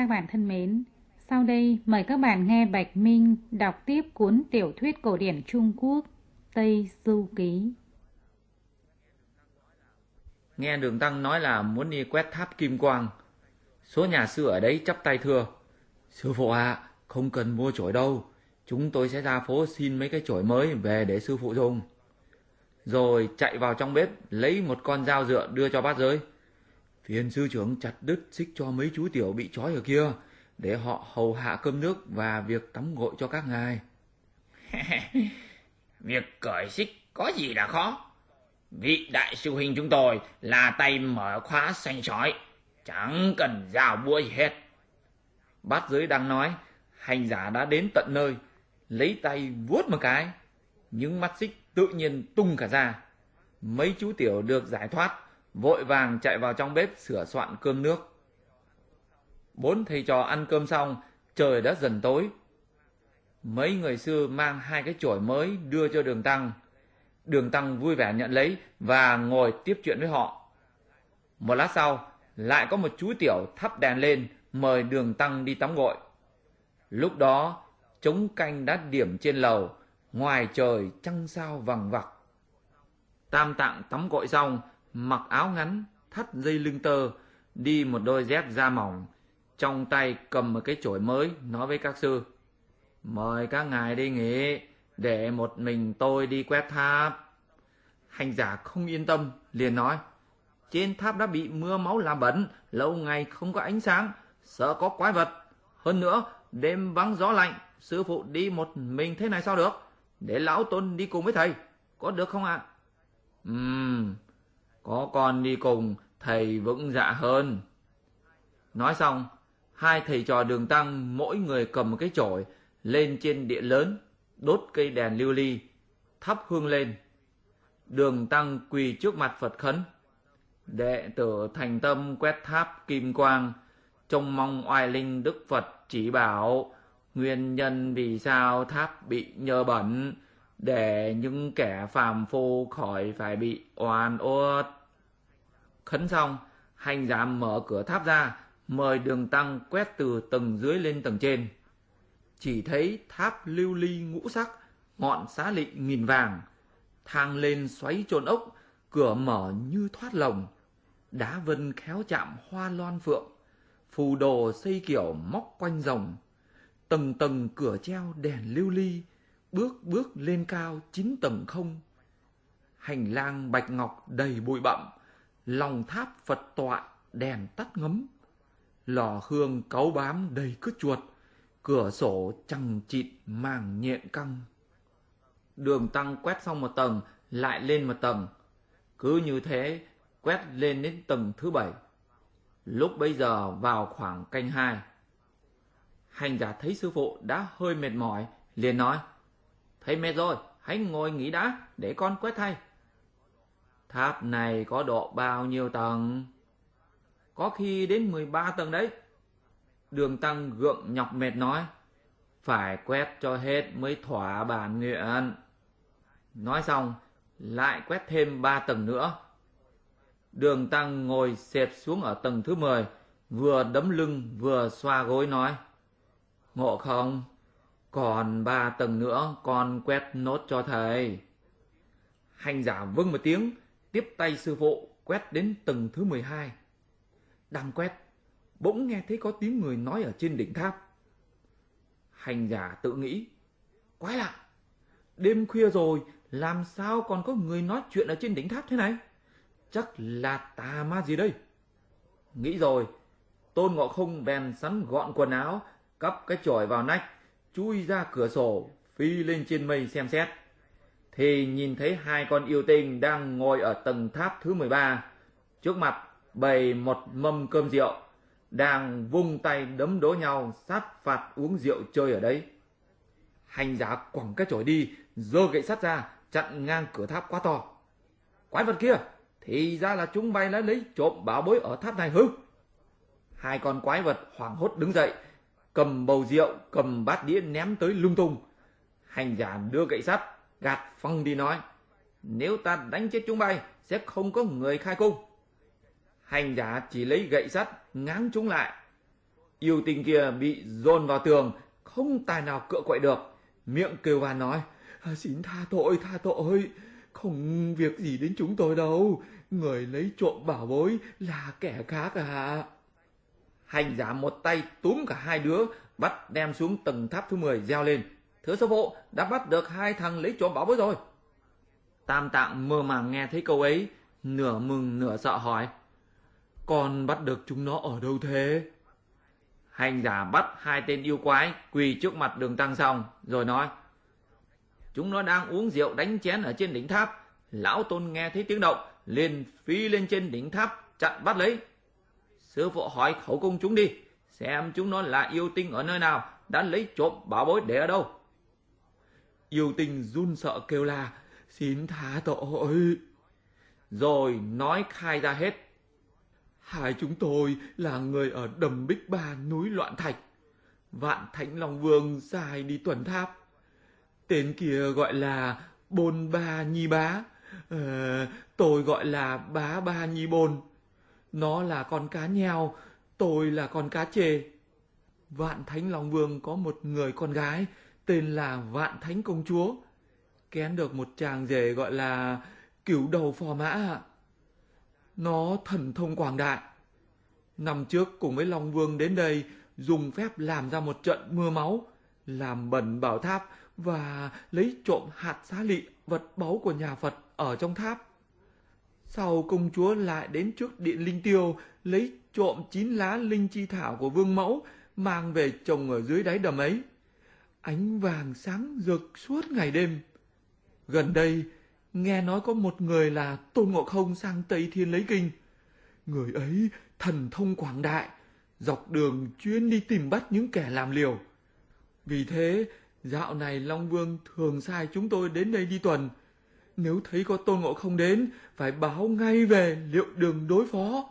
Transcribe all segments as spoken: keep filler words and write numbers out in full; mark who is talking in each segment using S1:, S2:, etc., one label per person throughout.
S1: Các bạn thân mến, sau đây mời các bạn nghe Bạch Minh đọc tiếp cuốn tiểu thuyết cổ điển Trung Quốc Tây Du Ký.
S2: Nghe Đường Tăng nói là muốn đi quét tháp Kim Quang. Số nhà sư ở đấy chắp tay thưa: Sư phụ ạ, à, không cần mua chổi đâu. Chúng tôi sẽ ra phố xin mấy cái chổi mới về để sư phụ dùng. Rồi chạy vào trong bếp lấy một con dao dựa đưa cho bát giới. Phiền sư trưởng chặt đứt xích cho mấy chú tiểu bị trói ở kia, để họ hầu hạ cơm nước và việc tắm gội cho các ngài.
S3: Việc cởi xích có gì là khó. Vị đại sư huynh chúng tôi là tay mở khóa xanh sói, chẳng cần dao búa gì hết.
S2: Bát giới đang nói, hành giả đã đến tận nơi, lấy tay vuốt một cái, những mắt xích tự nhiên tung cả ra. Mấy chú tiểu được giải thoát, vội vàng chạy vào trong bếp sửa soạn cơm nước. Bốn thầy trò ăn cơm xong, trời đã dần tối. Mấy người sư mang hai cái chổi mới đưa cho Đường Tăng. Đường Tăng vui vẻ nhận lấy và ngồi tiếp chuyện với họ. Một lát sau, lại có một chú tiểu thắp đèn lên mời Đường Tăng đi tắm gội. Lúc đó, trống canh đã điểm trên lầu, ngoài trời trăng sao vằng vặc. Tam Tạng tắm gội xong, mặc áo ngắn, thắt dây lưng tơ, đi một đôi dép da mỏng, trong tay cầm một cái chổi mới, nói với các sư: Mời các ngài đi nghỉ, để một mình tôi đi quét tháp. Hành giả không yên tâm, liền nói: Trên tháp đã bị mưa máu làm bẩn, lâu ngày không có ánh sáng, sợ có quái vật. Hơn nữa, đêm vắng gió lạnh, sư phụ đi một mình thế này sao được? Để lão tôn đi cùng với thầy, có được không ạ? À? Ừm, có con đi cùng, thầy vững dạ hơn. Nói xong, hai thầy trò Đường Tăng mỗi người cầm một cái chổi, lên trên điện lớn, đốt cây đèn lưu ly, thắp hương lên. Đường Tăng quỳ trước mặt Phật khấn: Đệ tử thành tâm quét tháp Kim Quang, trông mong oai linh Đức Phật chỉ bảo nguyên nhân vì sao tháp bị nhơ bẩn, để những kẻ phàm phu khỏi phải bị oan uất. Khấn xong, hành giả mở cửa tháp ra, mời Đường Tăng quét từ tầng dưới lên tầng trên. Chỉ thấy tháp lưu ly ngũ sắc, ngọn xá lịnh nghìn vàng, thang lên xoáy trôn ốc, cửa mở như thoát lồng, đá vân khéo chạm hoa loan phượng, phù đồ xây kiểu móc quanh rồng, tầng tầng cửa treo đèn lưu ly, bước bước lên cao chín tầng không. Hành lang bạch ngọc đầy bụi bặm, lòng tháp Phật tọa đèn tắt ngấm, lò hương cáu bám đầy cứt chuột, cửa sổ chằng chịt màng nhện căng. Đường Tăng quét xong một tầng, lại lên một tầng. Cứ như thế, quét lên đến tầng thứ bảy. Lúc bấy giờ vào khoảng canh hai. Hành giả thấy sư phụ đã hơi mệt mỏi, liền nói: Thầy mệt rồi, hãy ngồi nghỉ đã, để con quét thay. Tháp này có độ bao nhiêu tầng? Có khi đến mười ba tầng đấy. Đường Tăng gượng nhọc mệt nói: Phải quét cho hết mới thỏa bản nguyện. Nói xong, lại quét thêm ba tầng nữa. Đường Tăng ngồi xẹp xuống ở tầng thứ mười, vừa đấm lưng vừa xoa gối nói: Ngộ không, còn ba tầng nữa con quét nốt cho thầy. Hành giả vâng một tiếng, tiếp tay sư phụ quét đến tầng thứ mười hai. Đang quét, bỗng nghe thấy có tiếng người nói ở trên đỉnh tháp. Hành giả tự nghĩ: Quái lạ, đêm khuya rồi, làm sao còn có người nói chuyện ở trên đỉnh tháp thế này? Chắc là tà ma gì đây? Nghĩ rồi, Tôn Ngộ Không bèn sắn gọn quần áo, cắp cái chổi vào nách, chui ra cửa sổ, phi lên trên mây xem xét. Thì nhìn thấy hai con yêu tinh đang ngồi ở tầng tháp thứ mười ba, trước mặt bày một mâm cơm rượu, đang vung tay đấm đố nhau sát phạt uống rượu chơi ở đấy. Hành giả quẳng cái chổi đi, giơ gậy sắt ra chặn ngang cửa tháp quá to. Quái vật kia, thì ra là chúng bay đã lấy trộm bảo bối ở tháp này hư? Hai con quái vật hoảng hốt đứng dậy, cầm bầu rượu, cầm bát đĩa ném tới lung tung. Hành giả đưa gậy sắt gạt phăng đi nói: Nếu ta đánh chết chúng bay, sẽ không có người khai cung. Hành giả chỉ lấy gậy sắt ngáng chúng lại. Yêu tinh kia bị dồn vào tường, không tài nào cựa quậy được, miệng kêu van nói: "Xin tha tội, tha tội, không việc gì đến chúng tôi đâu, người lấy trộm bảo bối là kẻ khác à." Hành giả một tay túm cả hai đứa, bắt đem xuống tầng tháp thứ mười reo lên: "Thưa sư phụ, đã bắt được hai thằng lấy trộm bảo bối rồi." Tam Tạng mơ màng nghe thấy câu ấy, nửa mừng nửa sợ hỏi: "Con bắt được chúng nó ở đâu thế?" Hành giả bắt hai tên yêu quái quỳ trước mặt Đường Tăng xong rồi nói: "Chúng nó đang uống rượu đánh chén ở trên đỉnh tháp. Lão Tôn nghe thấy tiếng động, liền phi lên trên đỉnh tháp chặn bắt lấy. Sư phụ hỏi khẩu cung chúng đi, xem chúng nó là yêu tinh ở nơi nào, đã lấy trộm bảo bối để ở đâu." Yêu tinh run sợ kêu la: "Xin tha tội." Rồi nói khai ra hết: "Hai chúng tôi là người ở Đầm Bích Ba, núi Loạn Thạch. Vạn Thánh Long Vương sai đi tuần tháp. Tên kia gọi là Bôn Ba Nhi Bá, ờ, tôi gọi là Bá Ba Nhi Bôn. Nó là con cá nheo, tôi là con cá chê. Vạn Thánh Long Vương có một người con gái tên là Vạn Thánh Công Chúa, kén được một chàng rể gọi là Cửu Đầu Phò Mã. Nó thần thông quảng đại. Năm trước cùng với Long Vương đến đây, dùng phép làm ra một trận mưa máu, làm bẩn bảo tháp và lấy trộm hạt xá lị, vật báu của nhà Phật ở trong tháp. Sau công chúa lại đến trước điện Linh Tiêu, lấy trộm chín lá linh chi thảo của Vương Mẫu, mang về trồng ở dưới đáy đầm ấy. Ánh vàng sáng rực suốt ngày đêm. Gần đây, nghe nói có một người là Tôn Ngộ Không sang Tây Thiên lấy kinh. Người ấy thần thông quảng đại, dọc đường chuyên đi tìm bắt những kẻ làm liều. Vì thế, dạo này Long Vương thường sai chúng tôi đến đây đi tuần. Nếu thấy có Tôn Ngộ Không đến, phải báo ngay về liệu đường đối phó."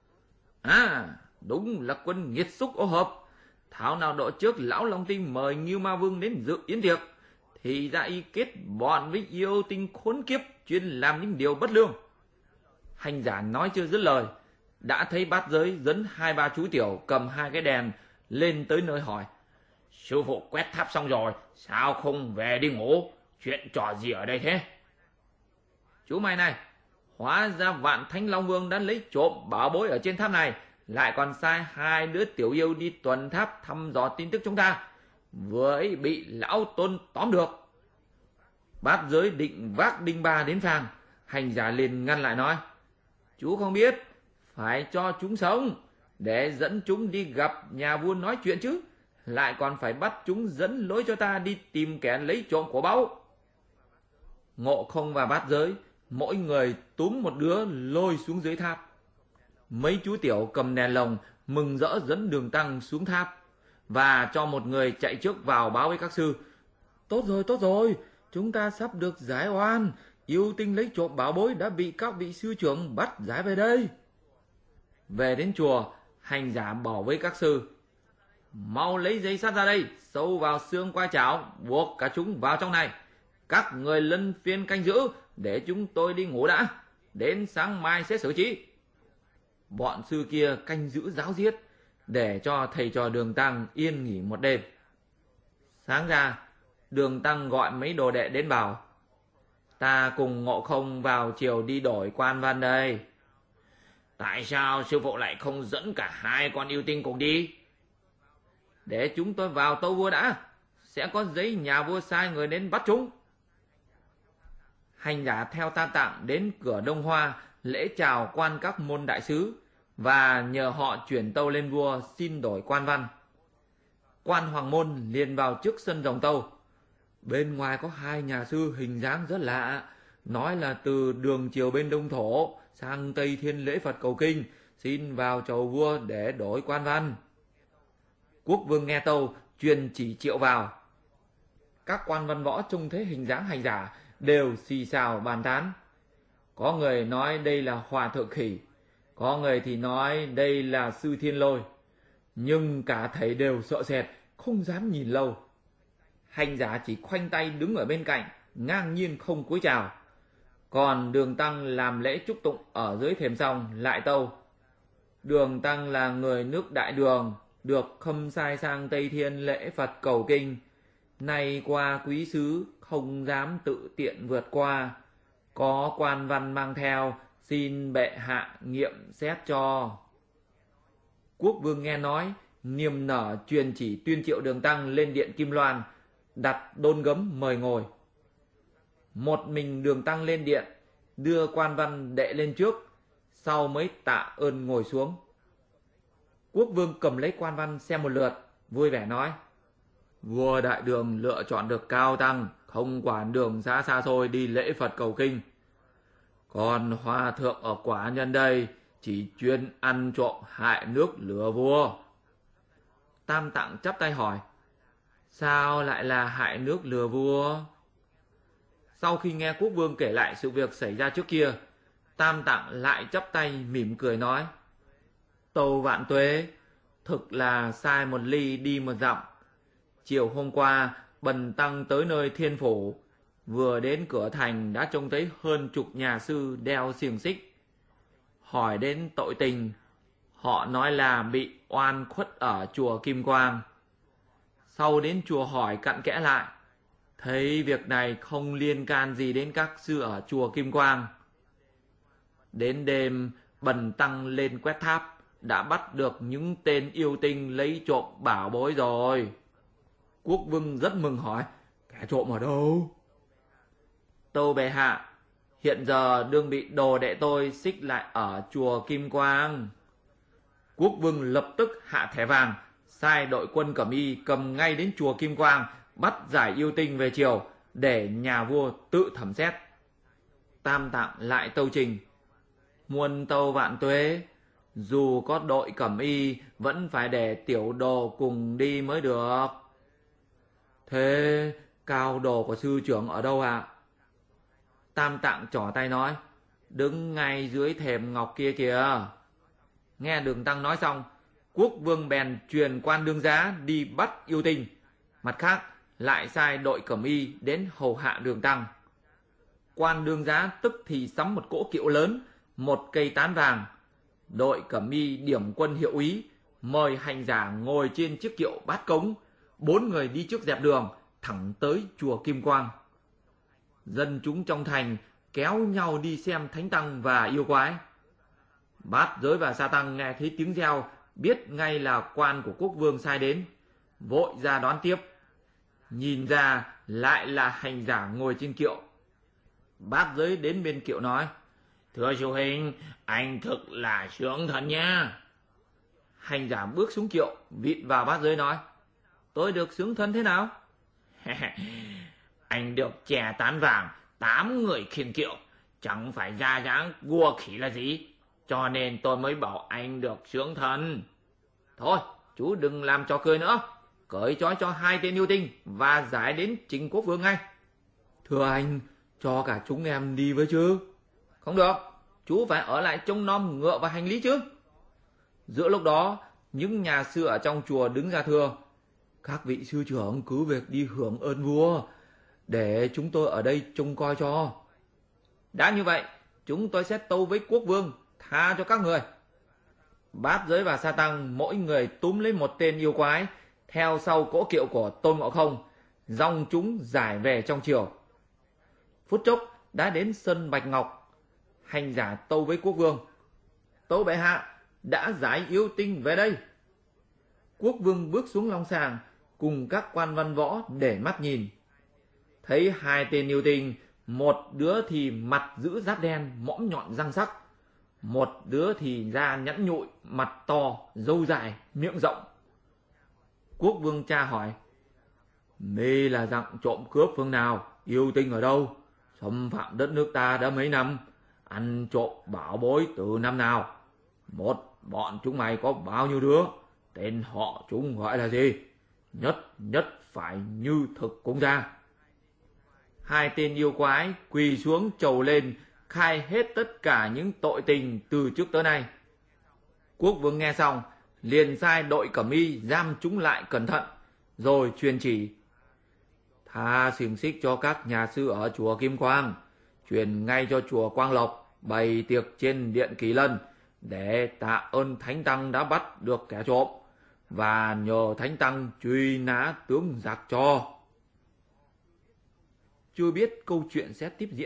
S3: À, đúng là quân nghiệt xúc ô hợp. Thảo nào độ trước lão Long Tinh mời Ngưu Ma Vương đến dự yến tiệc, thì ra y kết bọn với yêu tinh khốn kiếp chuyên làm những điều bất lương. Hành giả nói chưa dứt lời, đã thấy bát giới dẫn hai ba chú tiểu cầm hai cái đèn lên tới nơi hỏi: "Sư phụ quét tháp xong rồi, sao không về đi ngủ? Chuyện trò gì ở đây thế?" "Chú mày này, hóa ra Vạn Thánh Long Vương đã lấy trộm bảo bối ở trên tháp này, lại còn sai hai đứa tiểu yêu đi tuần tháp thăm dò tin tức chúng ta, vừa ấy bị lão Tôn tóm được." Bát giới định vác đinh ba đến phang, hành giả liền ngăn lại nói: "Chú không biết, phải cho chúng sống, để dẫn chúng đi gặp nhà vua nói chuyện chứ, lại còn phải bắt chúng dẫn lối cho ta đi tìm kẻ lấy trộm của báu." Ngộ Không và bát giới mỗi người túm một đứa lôi xuống dưới tháp. Mấy chú tiểu cầm đèn lồng mừng rỡ dẫn Đường Tăng xuống tháp, và cho một người chạy trước vào báo với các sư: "Tốt rồi, tốt rồi, chúng ta sắp được giải oan. Yêu tinh lấy trộm bảo bối đã bị các vị sư trưởng bắt giải về đây." Về đến chùa, hành giả bảo với các sư: "Mau lấy dây sắt ra đây, sâu vào xương qua chảo, buộc cả chúng vào trong này. Các người luân phiên canh giữ, để chúng tôi đi ngủ đã, đến sáng mai sẽ xử trí." Bọn sư kia canh giữ giáo giết, để cho thầy trò Đường Tăng yên nghỉ một đêm. Sáng ra, Đường Tăng gọi mấy đồ đệ đến bảo: "Ta cùng Ngộ Không vào chiều đi đổi quan văn đây." "Tại sao sư phụ lại không dẫn cả hai con yêu tinh cùng đi?"
S2: "Để chúng tôi vào tâu vua đã, sẽ có giấy nhà vua sai người đến bắt chúng." Hành giả theo Tam Tạng đến cửa Đông Hoa lễ chào quan các môn đại sứ, và nhờ họ chuyển tâu lên vua xin đổi quan văn. Quan Hoàng Môn liền vào trước sân rồng tâu. Bên ngoài có hai nhà sư hình dáng rất lạ, nói là từ đường chiều bên Đông Thổ sang Tây Thiên lễ Phật cầu kinh, xin vào chầu vua để đổi quan văn. Quốc vương nghe tâu, truyền chỉ triệu vào. Các quan văn võ trông thấy hình dáng hành giả đều xì xào bàn tán. Có người nói đây là Hòa Thượng Khỉ, có người thì nói đây là Sư Thiên Lôi, nhưng cả thầy đều sợ sệt, không dám nhìn lâu. Hành giả chỉ khoanh tay đứng ở bên cạnh, ngang nhiên không cúi chào. Còn Đường Tăng làm lễ chúc tụng ở dưới thềm xong lại tâu: Đường Tăng là người nước Đại Đường, được khâm sai sang Tây Thiên lễ Phật cầu kinh. Nay qua quý sứ không dám tự tiện vượt qua, có quan văn mang theo, xin bệ hạ nghiệm xét cho. Quốc vương nghe nói, niềm nở truyền chỉ tuyên triệu Đường Tăng lên điện Kim Loan, đặt đôn gấm mời ngồi. Một mình Đường Tăng lên điện, đưa quan văn đệ lên trước, sau mới tạ ơn ngồi xuống. Quốc vương cầm lấy quan văn xem một lượt, vui vẻ nói: Vua Đại Đường lựa chọn được cao tăng, không quản đường xa xa xôi đi lễ Phật cầu kinh. Còn hòa thượng ở quả nhân đây chỉ chuyên ăn trộm hại nước lừa vua. Tam Tạng chắp tay hỏi: Sao lại là hại nước lừa vua? Sau khi nghe quốc vương kể lại sự việc xảy ra trước kia, Tam Tạng lại chắp tay mỉm cười nói: Tâu vạn tuế, thực là sai một ly đi một dặm. Chiều hôm qua, bần tăng tới nơi Thiên Phủ, vừa đến cửa thành đã trông thấy hơn chục nhà sư đeo xiềng xích. Hỏi đến tội tình, họ nói là bị oan khuất ở chùa Kim Quang. Sau đến chùa hỏi cặn kẽ lại, thấy việc này không liên can gì đến các sư ở chùa Kim Quang. Đến đêm, bần tăng lên quét tháp, đã bắt được những tên yêu tinh lấy trộm bảo bối rồi. Quốc vương rất mừng hỏi: Kẻ trộm ở đâu? Tâu bệ hạ, hiện giờ đương bị đồ đệ tôi xích lại ở chùa Kim Quang. Quốc vương lập tức hạ thẻ vàng, sai đội quân cẩm y cầm ngay đến chùa Kim Quang, bắt giải yêu tinh về triều, để nhà vua tự thẩm xét. Tam Tạng lại tâu trình: Muôn tâu vạn tuế, dù có đội cẩm y vẫn phải để tiểu đồ cùng đi mới được. Thế cao đồ của sư trưởng ở đâu ạ? À? Tam Tạng trỏ tay nói: Đứng ngay dưới thềm ngọc kia kìa. Nghe Đường Tăng nói xong, quốc vương bèn truyền quan đương giá đi bắt yêu tinh, mặt khác lại sai đội cẩm y đến hầu hạ Đường Tăng. Quan đương giá tức thì sắm một cỗ kiệu lớn, một cây tán vàng. Đội cẩm y điểm quân hiệu úy, mời hành giả ngồi trên chiếc kiệu bát cống, bốn người đi trước dẹp đường, thẳng tới chùa Kim Quang. Dân chúng trong thành kéo nhau đi xem thánh tăng và yêu quái. Bát Giới và Sa Tăng nghe thấy tiếng reo, biết ngay là quan của quốc vương sai đến, vội ra đón tiếp. Nhìn ra lại là hành giả ngồi trên kiệu. Bát Giới đến bên kiệu nói: Thưa sư huynh, anh thực là sướng thần nha. Hành giả bước xuống kiệu, vịn vào Bát Giới nói: Tôi được sướng thân thế nào? Anh được chè tán vàng, tám người khiêng kiệu, chẳng phải ra dáng vua khỉ là gì, cho nên tôi mới bảo anh được sướng thân. Thôi, chú đừng làm trò cười nữa, cởi trói cho hai tên yêu tinh và giải đến trình quốc vương ngay. Thưa anh, cho cả chúng em đi với chứ? Không được, chú phải ở lại trông nom ngựa và hành lý chứ. Giữa lúc đó, những nhà sư ở trong chùa đứng ra thưa: Các vị sư trưởng cứ việc đi hưởng ơn vua, để chúng tôi ở đây trông coi cho. Đã như vậy, chúng tôi sẽ tâu với quốc vương, tha cho các người. Bát Giới và Sa Tăng mỗi người túm lấy một tên yêu quái, theo sau cỗ kiệu của Tôn Ngộ Không, dòng chúng giải về trong triều. Phút chốc đã đến sân Bạch Ngọc. Hành giả tâu với quốc vương: Tâu bệ hạ, đã giải yêu tinh về đây. Quốc vương bước xuống long sàng, cùng các quan văn võ để mắt nhìn. Thấy hai tên yêu tinh, một đứa thì mặt giữ giáp đen, mõm nhọn răng sắc, một đứa thì da nhẵn nhụi, mặt to, râu dài, miệng rộng. Quốc vương tra hỏi: Mi là dạng trộm cướp phương nào? Yêu tinh ở đâu? Xâm phạm đất nước ta đã mấy năm? Ăn trộm bảo bối từ năm nào? Một, bọn chúng mày có bao nhiêu đứa? Tên họ chúng gọi là gì? Nhất nhất phải như thực cung ra. Hai tên yêu quái quỳ xuống chầu lên, khai hết tất cả những tội tình từ trước tới nay. Quốc vương nghe xong, liền sai đội cẩm y giam chúng lại cẩn thận, rồi truyền chỉ: Tha xiềng xích cho các nhà sư ở chùa Kim Quang, truyền ngay cho chùa Quang Lộc, bày tiệc trên điện Kỳ Lân, để tạ ơn thánh tăng đã bắt được kẻ trộm,
S3: và nhờ thánh tăng truy nã tướng giặc cho.
S2: Chưa biết câu chuyện sẽ tiếp diễn